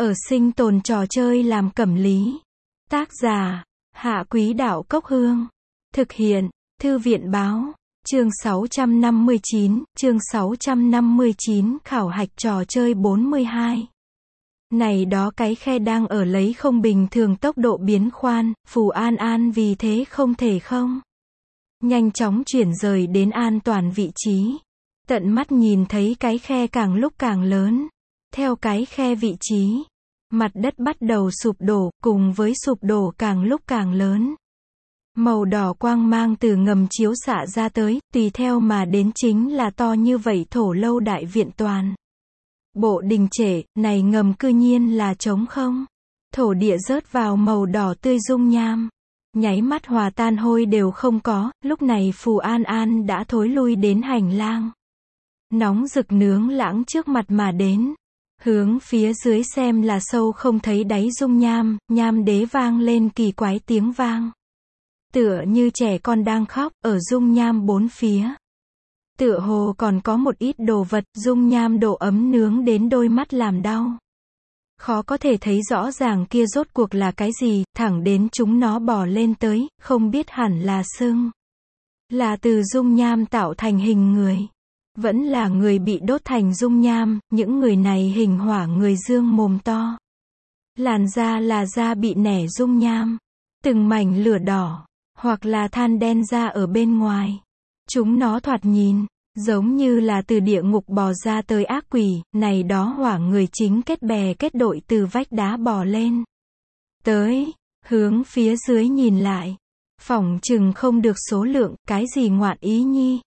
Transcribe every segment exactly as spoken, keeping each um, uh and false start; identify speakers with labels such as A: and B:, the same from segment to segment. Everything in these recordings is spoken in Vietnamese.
A: Ở sinh tồn trò chơi làm cẩm lý. Tác giả, Hạ Quý Đạo Cốc Hương. Thực hiện, Thư viện Báo. Chương sáu trăm năm mươi chín, chương sáu trăm năm mươi chín khảo hạch trò chơi bốn mươi hai. Này đó cái khe đang ở lấy không bình thường tốc độ biến khoan, Phù An An vì thế không thể không nhanh chóng chuyển rời đến an toàn vị trí. Tận mắt nhìn thấy cái khe càng lúc càng lớn. Theo cái khe vị trí, mặt đất bắt đầu sụp đổ, cùng với sụp đổ càng lúc càng lớn. Màu đỏ quang mang từ ngầm chiếu xạ ra tới, tùy theo mà đến chính là to như vậy thổ lâu đại viện toàn. Bộ đình trệ, này ngầm cư nhiên là trống không. Thổ địa rớt vào màu đỏ tươi dung nham. Nháy mắt hòa tan hôi đều không có, lúc này Phù An An đã thối lui đến hành lang. Nóng rực nướng lãng trước mặt mà đến. Hướng phía dưới xem là sâu không thấy đáy dung nham, nham đế vang lên kỳ quái tiếng vang. Tựa như trẻ con đang khóc, ở dung nham bốn phía. Tựa hồ còn có một ít đồ vật, dung nham độ ấm nướng đến đôi mắt làm đau. Khó có thể thấy rõ ràng kia rốt cuộc là cái gì, thẳng đến chúng nó bò lên tới, không biết hẳn là sưng. Là từ dung nham tạo thành hình người. Vẫn là người bị đốt thành dung nham, những người này hình hỏa người dương mồm to. Làn da là da bị nẻ dung nham. Từng mảnh lửa đỏ, hoặc là than đen ra ở bên ngoài. Chúng nó thoạt nhìn, giống như là từ địa ngục bò ra tới ác quỷ, này đó hỏa người chính kết bè kết đội từ vách đá bò lên. Tới, hướng phía dưới nhìn lại. Phỏng chừng không được số lượng, cái gì ngoạn ý nhi.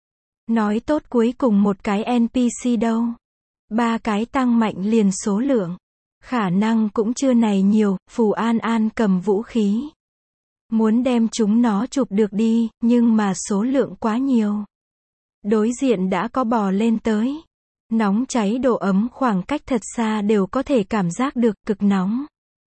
A: Nói tốt cuối cùng một cái en pê xê đâu. Ba cái tăng mạnh liền số lượng. Khả năng cũng chưa này nhiều, Phù An An cầm vũ khí. Muốn đem chúng nó chụp được đi, nhưng mà số lượng quá nhiều. Đối diện đã có bò lên tới. Nóng cháy độ ấm khoảng cách thật xa đều có thể cảm giác được, cực nóng.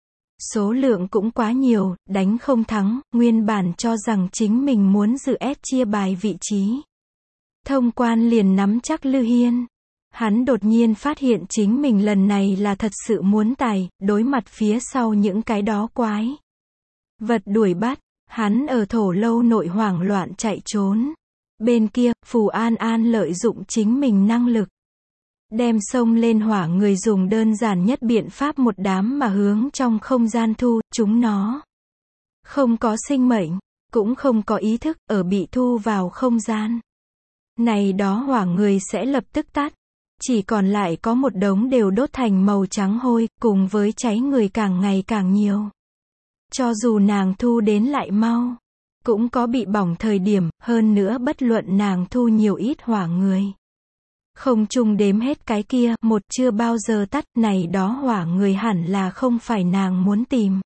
A: Số lượng cũng quá nhiều, đánh không thắng, nguyên bản cho rằng chính mình muốn dự ép chia bài vị trí. Thông quan liền nắm chắc Lư Hiên. Hắn đột nhiên phát hiện chính mình lần này là thật sự muốn tài, đối mặt phía sau những cái đó quái vật đuổi bắt, hắn ở thổ lâu nội hoảng loạn chạy trốn. Bên kia, Phù An An lợi dụng chính mình năng lực. Đem sông lên hỏa người dùng đơn giản nhất biện pháp một đám mà hướng trong không gian thu, chúng nó không có sinh mệnh, cũng không có ý thức, ở bị thu vào không gian. Này đó hỏa người sẽ lập tức tắt. Chỉ còn lại có một đống đều đốt thành màu trắng hôi, cùng với cháy người càng ngày càng nhiều. Cho dù nàng thu đến lại mau, cũng có bị bỏng thời điểm, hơn nữa bất luận nàng thu nhiều ít hỏa người. Không chung đếm hết cái kia, một chưa bao giờ tắt, này đó hỏa người hẳn là không phải nàng muốn tìm.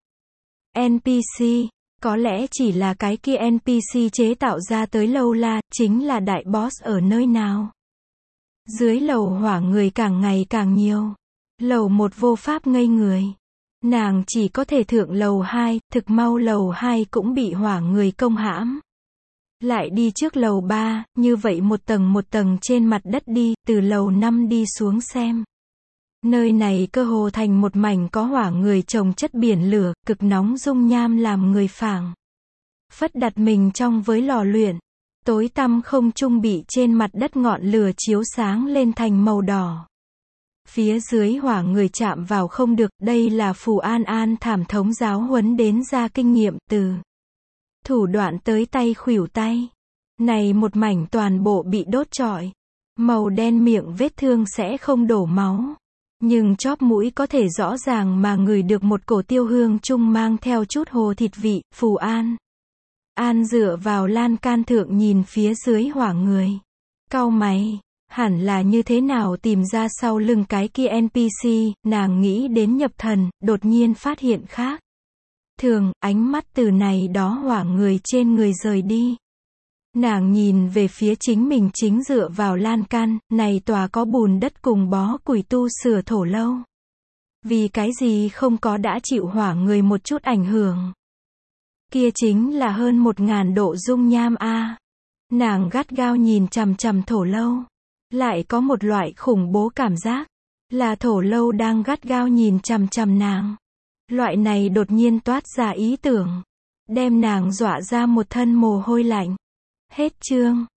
A: en pê xê, có lẽ chỉ là cái kia en pê xê chế tạo ra tới lâu la, chính là đại boss ở nơi nào. Dưới lầu hỏa người càng ngày càng nhiều. Lầu một vô pháp ngây người. Nàng chỉ có thể thượng lầu hai, thực mau lầu hai cũng bị hỏa người công hãm. Lại đi trước lầu ba, như vậy một tầng một tầng trên mặt đất đi, từ lầu năm đi xuống xem. Nơi này cơ hồ thành một mảnh có hỏa người trồng chất biển lửa, cực nóng dung nham làm người phảng phất đặt mình trong với lò luyện. Tối tăm không trung bị trên mặt đất ngọn lửa chiếu sáng lên thành màu đỏ. Phía dưới hỏa người chạm vào không được, đây là Phù An An thảm thống giáo huấn đến ra kinh nghiệm từ thủ đoạn tới tay khuỷu tay. Này một mảnh toàn bộ bị đốt trọi. Màu đen miệng vết thương sẽ không đổ máu. Nhưng chóp mũi có thể rõ ràng mà ngửi được một cổ tiêu hương chung mang theo chút hồ thịt vị. Phù An An dựa vào lan can thượng nhìn phía dưới hỏa người. Cau mày, hẳn là như thế nào tìm ra sau lưng cái kia en pê xê, nàng nghĩ đến nhập thần, đột nhiên phát hiện khác. Thường, ánh mắt từ này đó hỏa người trên người rời đi. Nàng nhìn về phía chính mình chính dựa vào lan can, này tòa có bùn đất cùng bó củi tu sửa thổ lâu. Vì cái gì không có đã chịu hỏa người một chút ảnh hưởng. Kia chính là hơn một ngàn độ dung nham a. Nàng gắt gao nhìn chằm chằm thổ lâu. Lại có một loại khủng bố cảm giác. Là Thổ Lâu đang gắt gao nhìn chằm chằm nàng. Loại này đột nhiên toát ra ý tưởng, đem nàng dọa ra một thân mồ hôi lạnh. Hết chương.